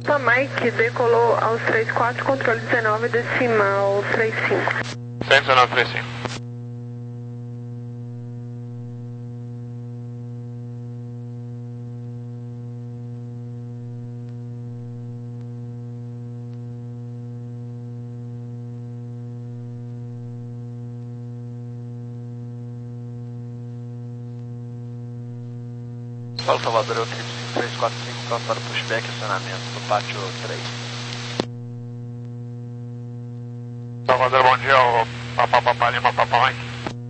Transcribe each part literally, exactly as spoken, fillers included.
Papa Mike decolou aos trinta e quatro, controle dezenove decimal trinta e cinco. cento e dezenove, trinta e cinco. Paulo Salvador, eu clipe cinco três quatro cinco, pronto para o pushback e acionamento do pátio três. Salvador, bom dia, o Papa Papa Lima, Papa Mike.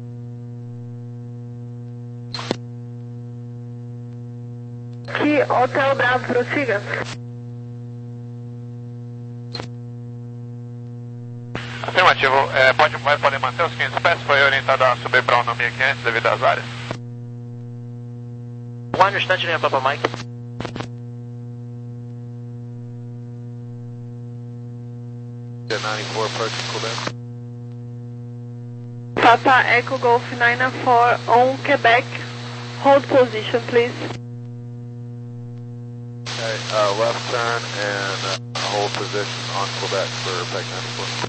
Que Hotel Bravo, prossiga. Afirmativo, é, pode, vai poder manter os quinhentos pés, foi orientado a subir para o no mil e quinhentos devido às áreas. Um no instante, linha Papa Mike. nove quatro, approaching Quebec. Papa Echo Golf nine four on Quebec. Hold position, please. Okay, uh, left turn and uh, hold position on Quebec for P E C nove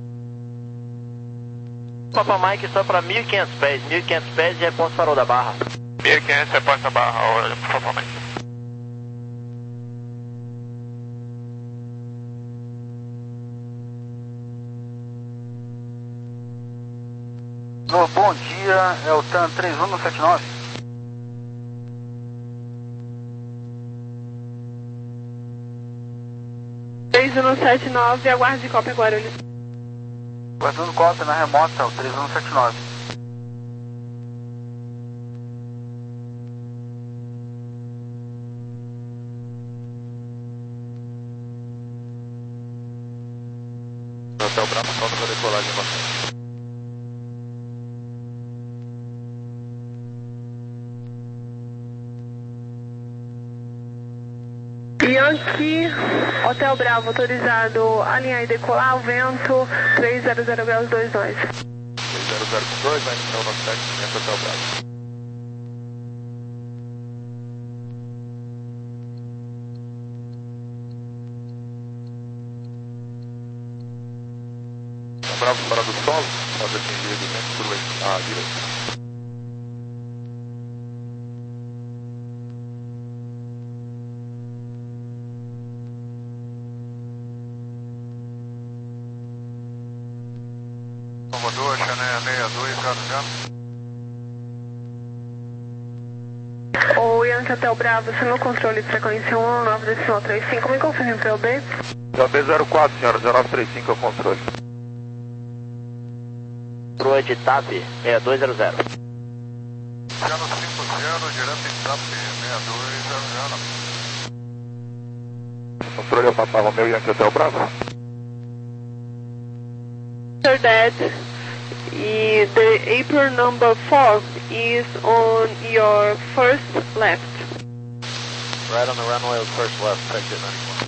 quatro. Papa Mike só para mil e quinhentos pés. mil e quinhentos pés e é ponto farol da barra. mil e quinhentos, reposta barra, hora, Papa Mike. No, bom dia, é o TAN três um sete nove. três um sete nove, aguarde cópia Guarulhos. Guardando cópia na remota, o três um sete nove. Hotel Bravo, pronto para decolagem bastante. Yankee, Hotel Bravo, autorizado a alinhar e decolar, o vento três zero zero graus dois dois. três zero zero dois, vai iniciar o nosso taximento Hotel Bravo. Bravo fora do solo, pode atingir o vento por à direita. Salvador, Chané seis dois, zero zero. O Yankee Hotel Bravo, seu meu controle de frequência um nove decimal trinta e cinco, me confirme para o B. B zero quatro, senhora, zero nove três cinco é o controle. Proa de TAP seis dois zero zero. Zero cinco zero, girando em TAP seis dois zero zero. Controle é o Papa Romeu e Yankee Hotel Bravo. After that, the April number four is on your first left. Right on the runway, first left, exit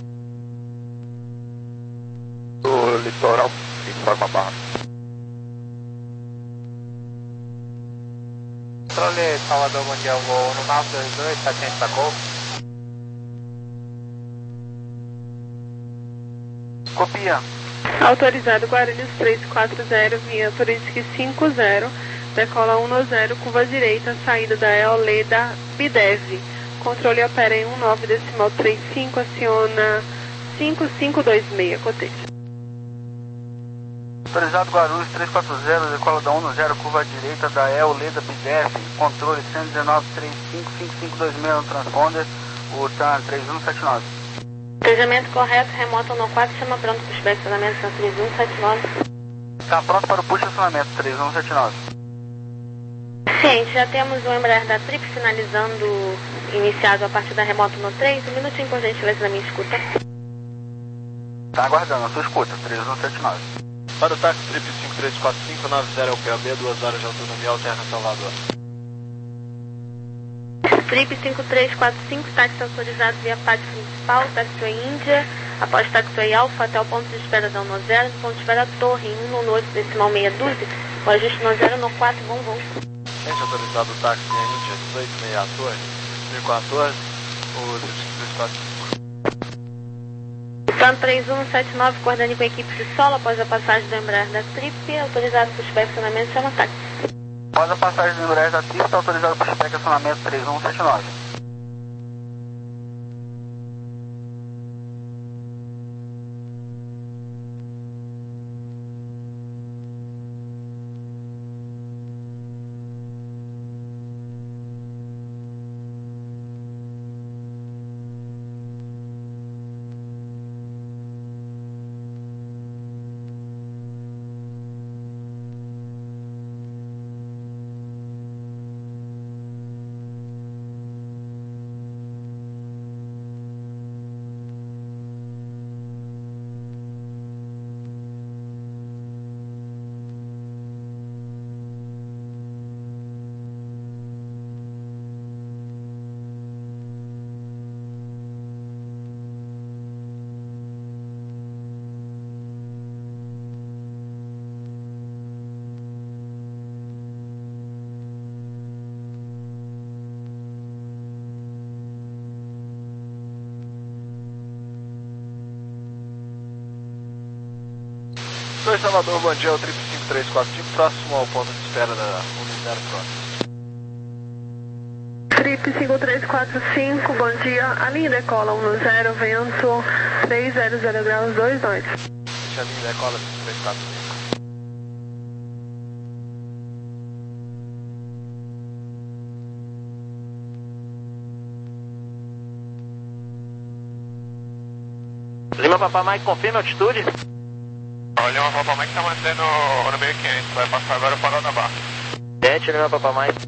ninety-one. Do litoral, informa barra. Controle Salvador, bom dia, voo no nove dois dois, setecentos tacou. Copia. Autorizado Guarulhos três quatro zero, via Turistic cinco zero, decola um zero, curva direita, saída da Eoleda Bidev. Controle opera em um nove decimal trinta e cinco, aciona cinco cinco dois seis, coteja. Autorizado Guarulhos três quatro zero, decola da um zero, curva direita da Eoleda Bidev, controle cento e dezenove, trinta e cinco, cinco cinco dois seis no transponder, o TAN três um sete nove. Treinamento correto, remoto no quatro, chama pronto para o estacionamento TAN três um sete nove. Está pronto para o push acionamento três um sete nove. Ciente, já temos o Embraer da Trip finalizando, iniciado a partir da remota no três, um minutinho por gentileza na minha escuta. Está aguardando, a sua escuta, três um sete nove. Para o táxi Trip cinco três quatro cinco, nove zero P A B, duas horas de autonomia alterna Salvador. Trip cinco três quatro cinco, táxi autorizado via pátio principal, taxiway Índia, após taxiway Alfa até o ponto de espera da um zero, ponto de espera Torre, em um oito decimal meia dúzia, o ajuste no zero no quatro, vão, vão. Gente, autorizado o táxi Índia, dezoito seis a Torre, mil e quatorze, o Trip cinco três quatro cinco. Tanto três um sete nove, coordenando com a equipe de solo após a passagem do Embraer da Trip, autorizado para o inspecionamento e chama táxi. Após a passagem do Embraer da Trip, está autorizado para o inspecionamento três um sete nove. dois Salvador, bom dia, o trip cinco três quatro cinco, próximo ao ponto de espera da unidade próxima. Trip cinco três quatro cinco, bom dia, a linha decola um zero, vento trezentos graus dois dois. Deixa a linha decola cinco três quatro cinco. Lima Papa Mike, confirma a altitude? Olha, uma Papa Mike tá mantendo no mil e quinhentos, vai passar agora o farol da barra. Gente, Lima Papa Mike.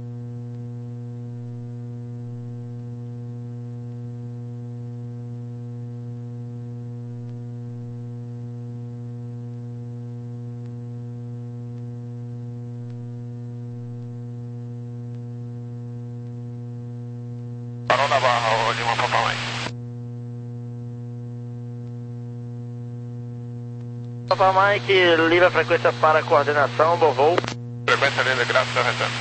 Farol da barra, olha, uma Papa Mike. Papa Mike, livre a frequência para coordenação, bom voo. Frequência livre, graças ao retorno.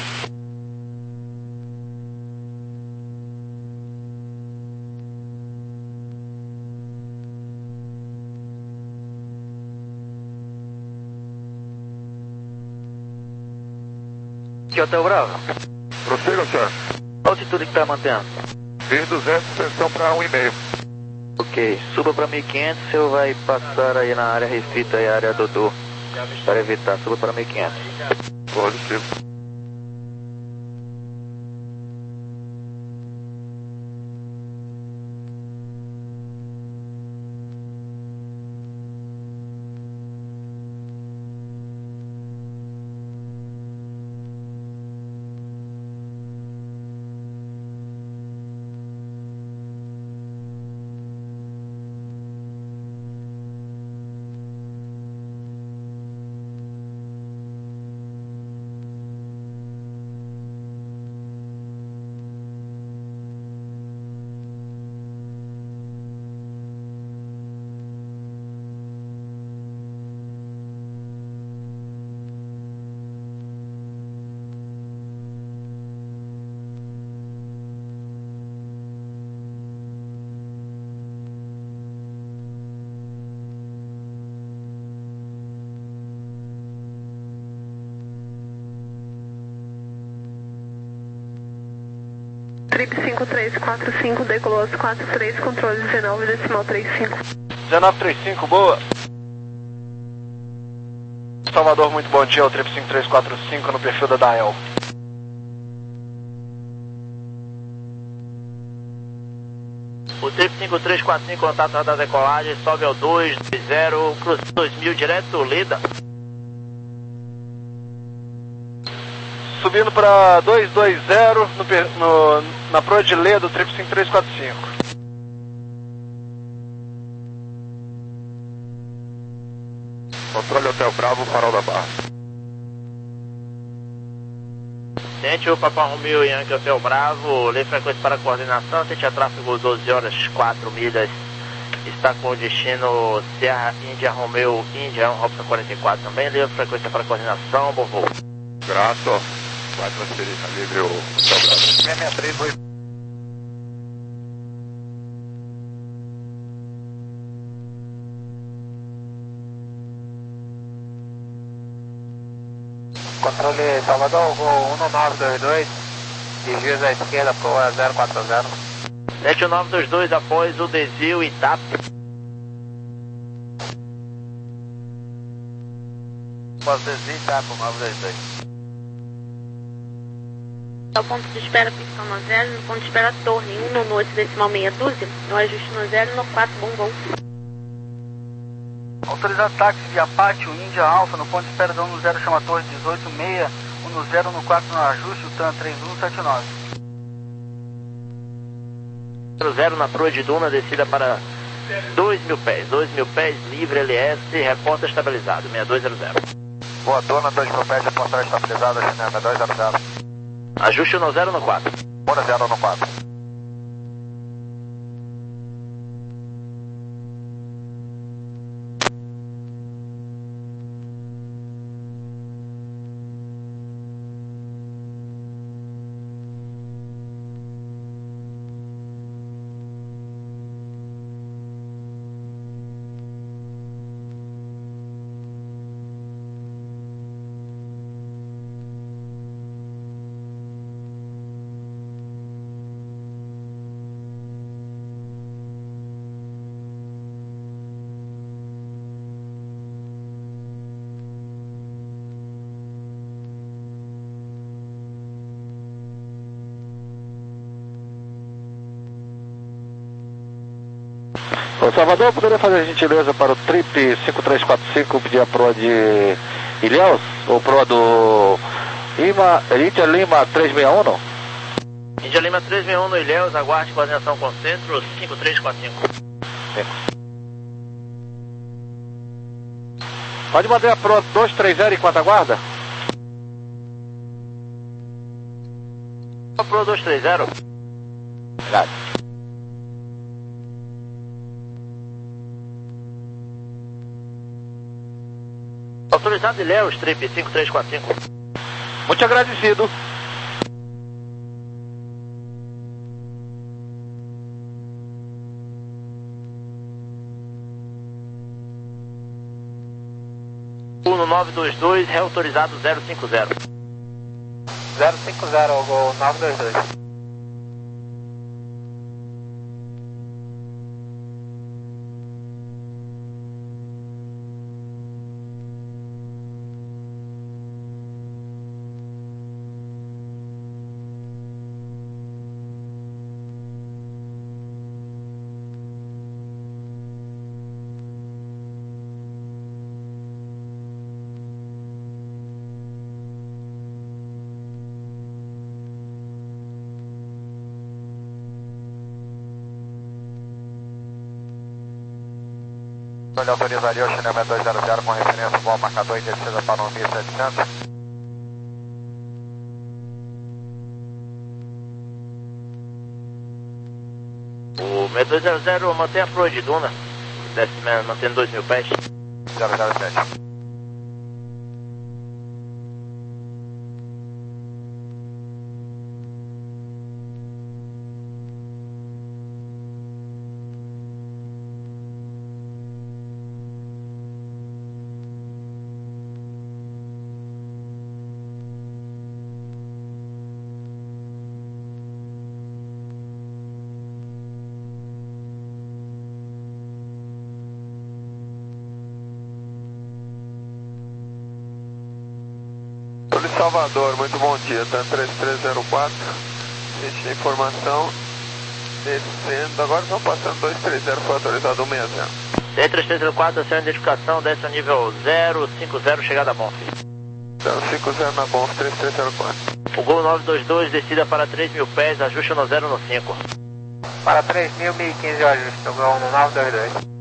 Aqui é Hotel Bravo. Prossiga, senhor. A altitude que está mantendo? mil e duzentos, extensão para um e meio. Ok, suba para mil e quinhentos, o senhor vai passar aí na área refita e área Dodô. Para evitar, suba para mil e quinhentos. Positivo. Trip cinco três quatro cinco, decolou às quatro três, controle dezenove, decimal trinta e cinco. dezenove trinta e cinco, boa. Salvador, muito bom dia, o Trip cinco três quatro cinco no perfil da Dael. O Trip cinco três quatro cinco, contato da decolagem, sobe ao dois zero, cruze dois mil, direto, Lida. Subindo para dois dois zero no, no, na proa de Leda do Trip cinco três quatro cinco. Controle Hotel Bravo, farol da barra. Tente o Papa Romeo Yankee Hotel Bravo, lê frequência para coordenação, tente a tráfego doze horas, quatro milhas, está com o destino Serra Índia Romeo Índia, um Robson quarenta e quatro também, lê frequência para coordenação, bom voo. Graças. Vai transferir, tá livre o Hotel Bravo. seis seis três dois. Controle Salvador, Gol um nove dois dois, desvios à esquerda para zero quatro zero. sete nove dois dois após o desvio I T A P. Após o desvio I T A P, nove dois dois. Ao ponto de espera ficção no zero, no ponto de espera torre um no oito decimal meia dúzia, no ajuste no zero, no quatro, bom voo. Autorizado táxi via Pátio, Índia Alfa, no ponto de espera da um no zero, chama torre dezoito seis, um no zero, no quatro no ajuste, o T A N três um sete nove. zero zero na proa de Duna, descida para dois mil pés, dois mil pés, livre L S, reporta estabilizado, seis dois zero zero. Boa Duna, dois mil pés, reportar estabilizado, China, seis dois zero zero. Ajuste no zero no quatro. um zero no quatro. Ô Salvador, poderia fazer a gentileza para o Trip cinco três quatro cinco pedir a proa de Ilhéus? Ou proa do Ima, Índia Lima três seis um, não? Índia Lima três seis um no Ilhéus, aguarde coordenação com centro cinco três quatro cinco. Pode manter a proa dois três zero enquanto aguarda? A proa dois três zero. Obrigado. Autorizado Ilhéus, Trip cinco três quatro cinco. Muito agradecido. um nove dois dois, reautorizado zero cinco zero. zero cinco zero, Gol nove dois dois. Ele autorizaria o China dois zero zero com referência ao marcador e descida para o mil e setecentos. O seis dois zero zero mantém a proa de Duna, desce, mantendo dois mil pés. zero zero sete. Salvador, muito bom dia, T A N três três zero quatro, deixa a informação, descendo, agora estão passando dois três zero, foi autorizado um seis zero. T três três zero quatro, sem identificação, desce ao nível zero cinco zero, chegada a Bonf. zero cinco zero na Bonf, três três zero quatro. O Gol nove dois dois, descida para três mil pés, ajuste no zero no cinco. Para três mil, mil e quinze o ajuste, o Gol nove dois dois.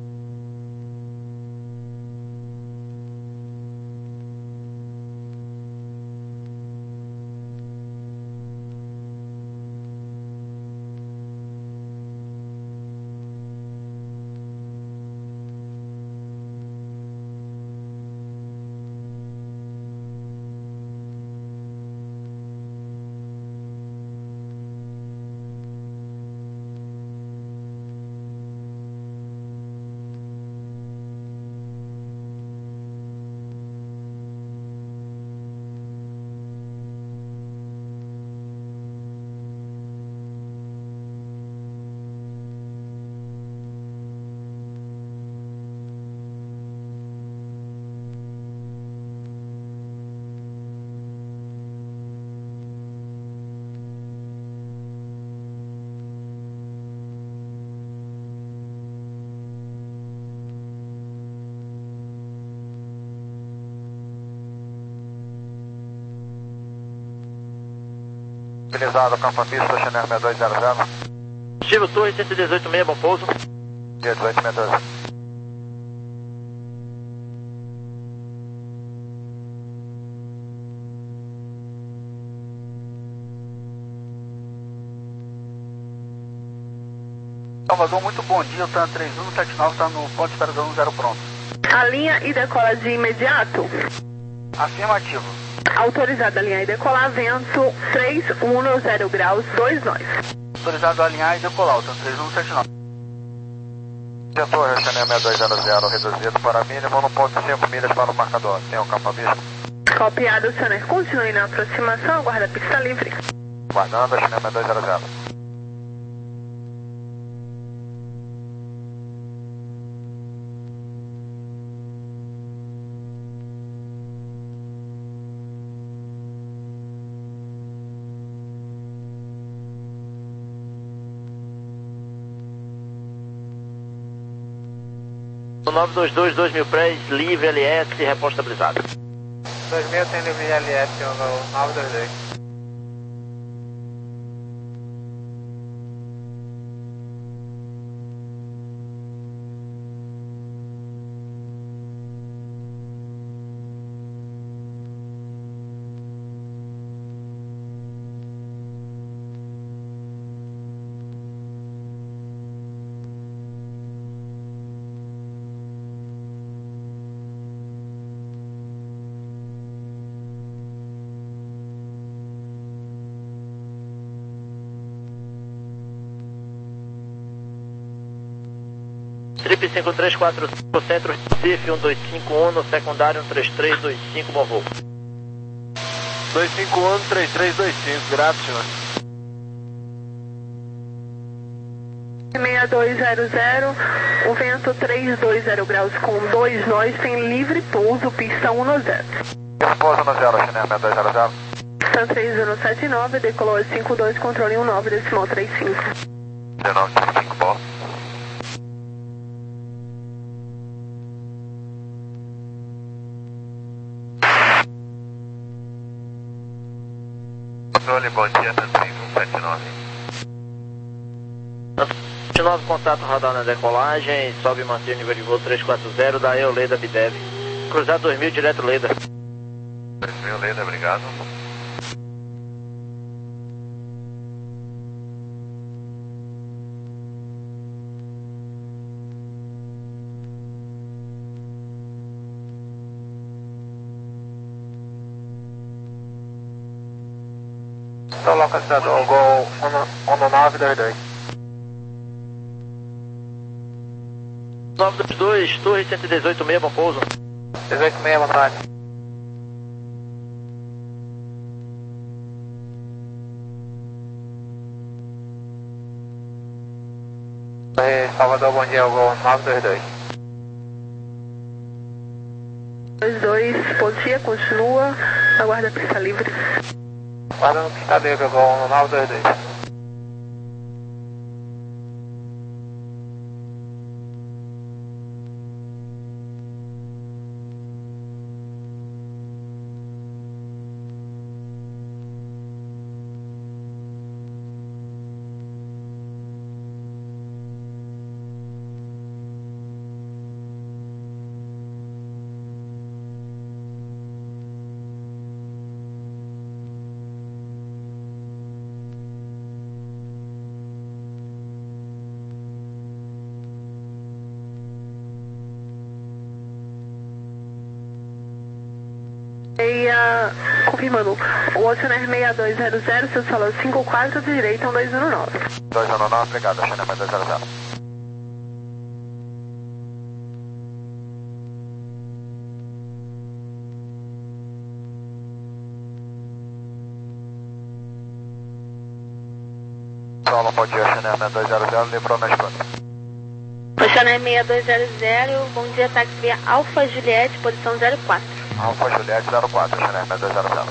Utilizado campo pista, Channel seis dois zero zero. Positivo, Torre cento e dezoito seis, bom pouso. Dia dezoito seis dois. Salvador, muito bom dia, o TAN três um sete nove está no ponto de espera um zero pronto. A linha e decola de imediato? Afirmativo. Autorizada a linha e decolar, vento três um zero graus, dois nós. Autorizado a alinhar e decolar, o TAN três um sete nove. Dia Torre, Channel seis dois zero zero, reduzido para mínimo no ponto cinco milhas para o marcador. Tem o campo pista. Copiado, Soner. Continue na aproximação, aguarda a pista livre. Guardando, Channel seis dois zero zero. nove dois dois, dois mil prés, livre L S, reposta estabilizado. dois mil tem livre L S no nove dois dois. Trip cinco três quatro cinco, centro Recife, um dois cinco um, no secundário um três três dois cinco, bom voo. dois cinco um, três três dois cinco, graças, senhor. seis dois zero zero, o vento três dois zero graus com dois nós, tem livre pouso, pista um zero. Pouso no zero, Channel seis dois zero zero. TAN três um sete nove, decolou cinco dois, controle um nove, decimal três cinco. dezenove trinta e cinco, bom. Controle, bom dia, TAN três um sete nove. sete nove, contato radar na decolagem, sobe e mantém o nível de voo três quatro zero da E O Leda Bidev. Cruzado dois mil, direto Leda. dois mil, Leda, obrigado. Estou localizado no Gol um nove dois dois. nove dois dois, Torre cento e dezoito seis, bom pouso. dezoito seis, boa tarde. Salvador, bom dia, Gol nove dois dois. dois dois, bom dia, continua, aguarda a pista livre. Guardando pista livre, Gol nove dois dois. E, uh, confirmando, o Oceaner seis dois zero zero, seu solo cinco quatro, de direita um dois um nove. dois um nove, obrigado, Channel seis dois zero zero. Solo, bom dia, Channel seis dois zero zero, livrou na escuta. Oceaner seis dois zero zero, bom dia, táxi via Alfa Juliette, posição zero quatro. Alfa Juliette zero quatro, Channel seis dois zero zero.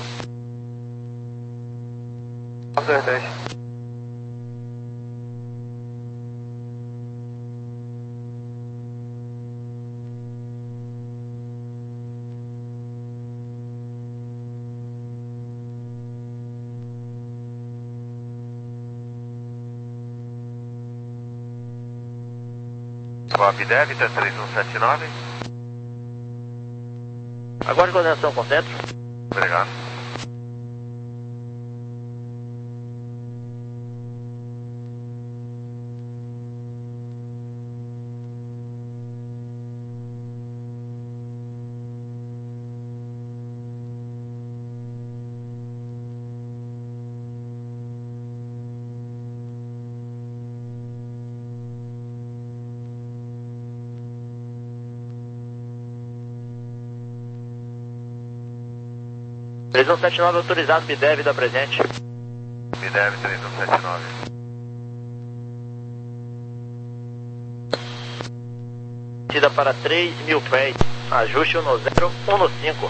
nove dois dois. Bob Dev, T três um sete nove. Aguarde coordenação com centro. Obrigado. três um sete nove autorizado, B D E V da presente. B D E V três um sete nove. Tida para três mil pés. Ajuste um no zero, um no cinco.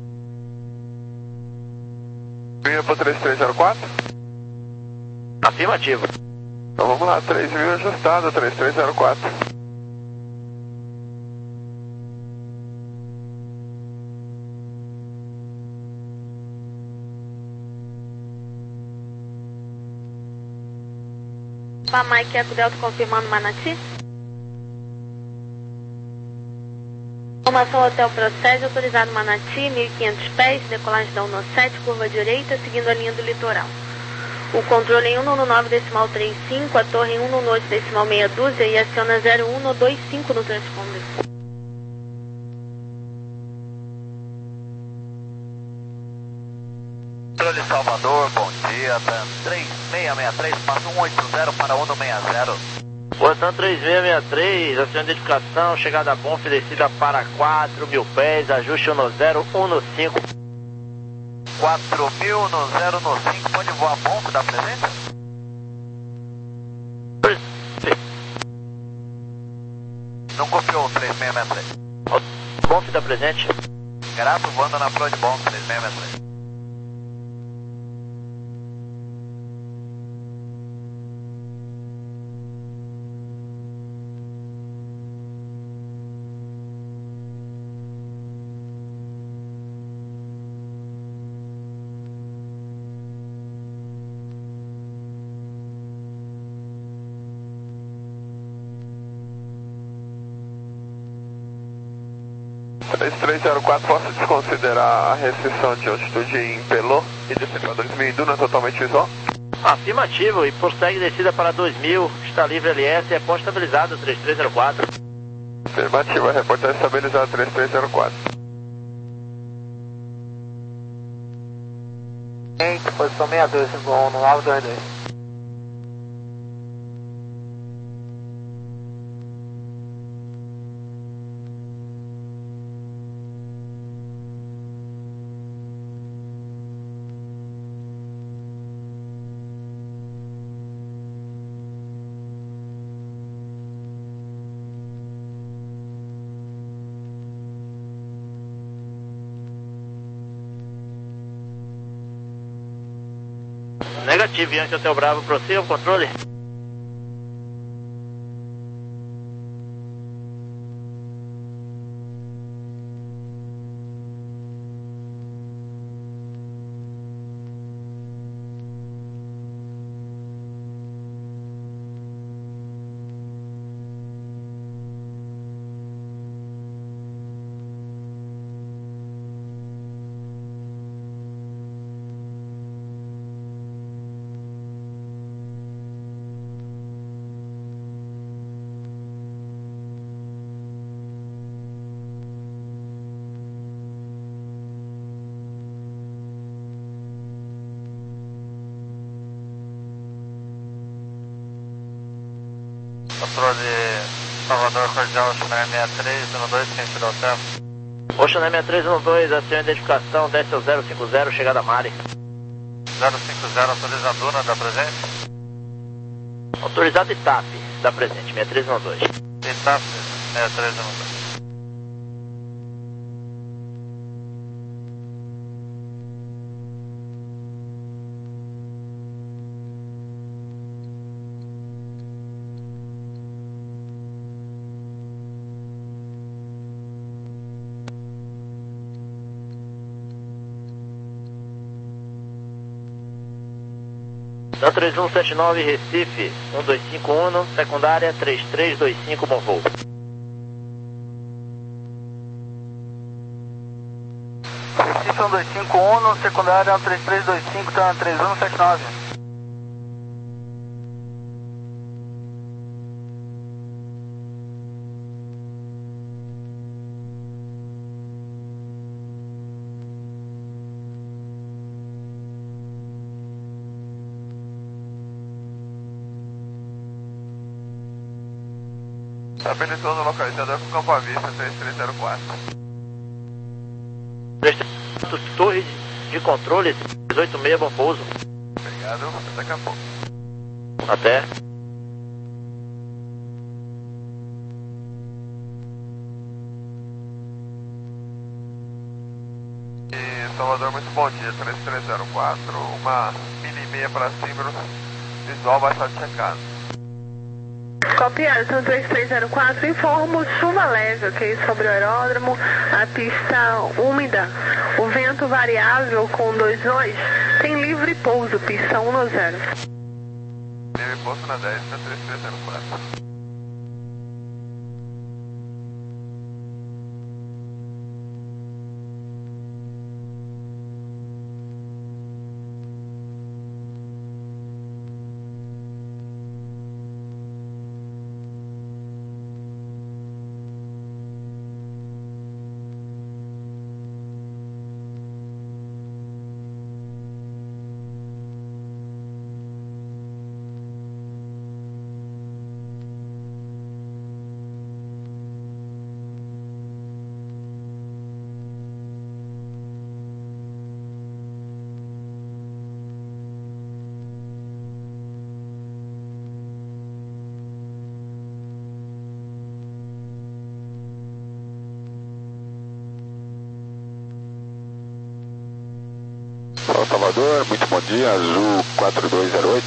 Vinha para três três zero quatro? Afirmativo. Então vamos lá, três mil ajustado, três três zero quatro. Mike Eco Delta confirmando Manati. Informação Hotel Procede, autorizado Manati, mil e quinhentos pés, decolagem da um sete, curva direita, seguindo a linha do litoral. O controle em um nove decimal trinta e cinco, a torre em um oito decimal meia dúzia e aciona zero um dois cinco no transponder. Controle Salvador, bom dia, TAM três seis seis três, passa um oito zero para um seis zero. Portão três seis seis três, aciona identificação, chegada a Bonf, descida para quatro mil pés, ajuste um no zero, um no cinco. quatro mil no zero no cinco, pode voar Bonf da presente? Não copiou o três seis seis três. Bonf da presente. Grato voando na proa de Bonf, três seis seis três. três três zero quatro, posso desconsiderar a restrição de altitude em Pelô e descer para dois mil em Duna totalmente visual? Afirmativo, e prossegue descida para dois mil, está livre L S, é ponto estabilizado três três zero quatro. Afirmativo, reportagem estabilizada três três zero quatro. Em posição sessenta e dois, bom, no nove dois dois. Negativo, Yankee Hotel Bravo, prossiga o controle. Controle Salvador Cordial, Oceanar sessenta e três, um dois, quem tirou o hotel? Oceanar sessenta e três um dois, aciona identificação, desce ao zero cinco zero, chegada a Mari. zero cinco zero, autoriza a Duna da presente? Autorizado I T A P da presente, sessenta e três um dois. I T A P sessenta e três um dois. TAM três um sete nove, Recife, um dois cinco um, secundária três três dois cinco, bom voo. Recife um dois cinco um, secundária é um três três dois cinco, tá três um sete nove. Estabilizando o localizador com campo à vista, três três zero quatro. Torre de controle, dezoito seis, bom pouso. Obrigado, daqui a pouco. Até. E Salvador, muito bom dia, três três zero quatro, uma mini meia para cima, visual vai estar checado. Copiado, são três três zero quatro, informo chuva leve, ok, sobre o aeródromo, a pista úmida, o vento variável com dois dois, tem livre pouso, pista um zero. Livre pouso na dez, três três zero quatro. Salvador, muito bom dia, Azul quatro dois zero oito.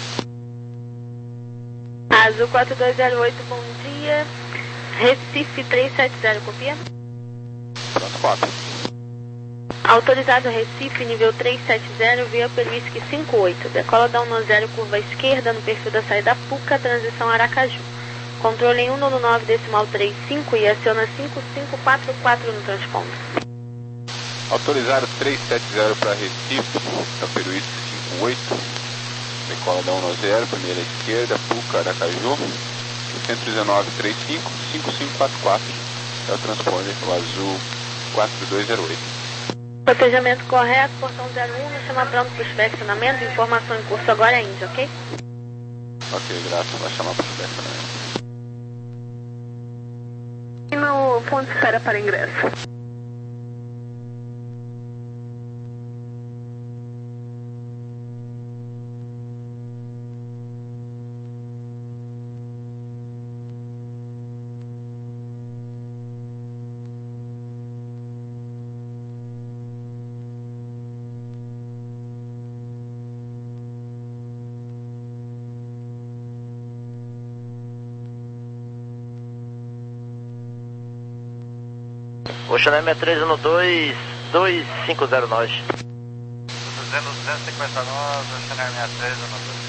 Azul quatro dois zero oito, bom dia. Recife três sete zero, copia? Pronto, copia. Autorizado Recife, nível três sete zero, via pelo whisky cinco oito. Decola da um zero, curva esquerda, no perfil da saída Puca, transição Aracaju. Controle em cento e nove decimal trinta e cinco e aciona cinco cinco quatro quatro no transponder. Autorizado três sete zero para Recife, Taperuísque cinco oito, decola da um zero, primeira esquerda, Puca, Aracaju, cento e dezenove trinta e cinco, cinco cinco quatro quatro, é o transponder, o Azul quatro dois zero oito. Protejamento correto, portão zero um, nos chama pronto para o inspecionamento, informação em curso agora é Índia, ok? Ok, graças, vai chamar para o inspecionamento. E no ponto de espera para ingresso. O Chanel é três um dois, dois cinco zero nove. duzentos, duzentos e cinquenta e nove, Chanel sessenta e três um dois.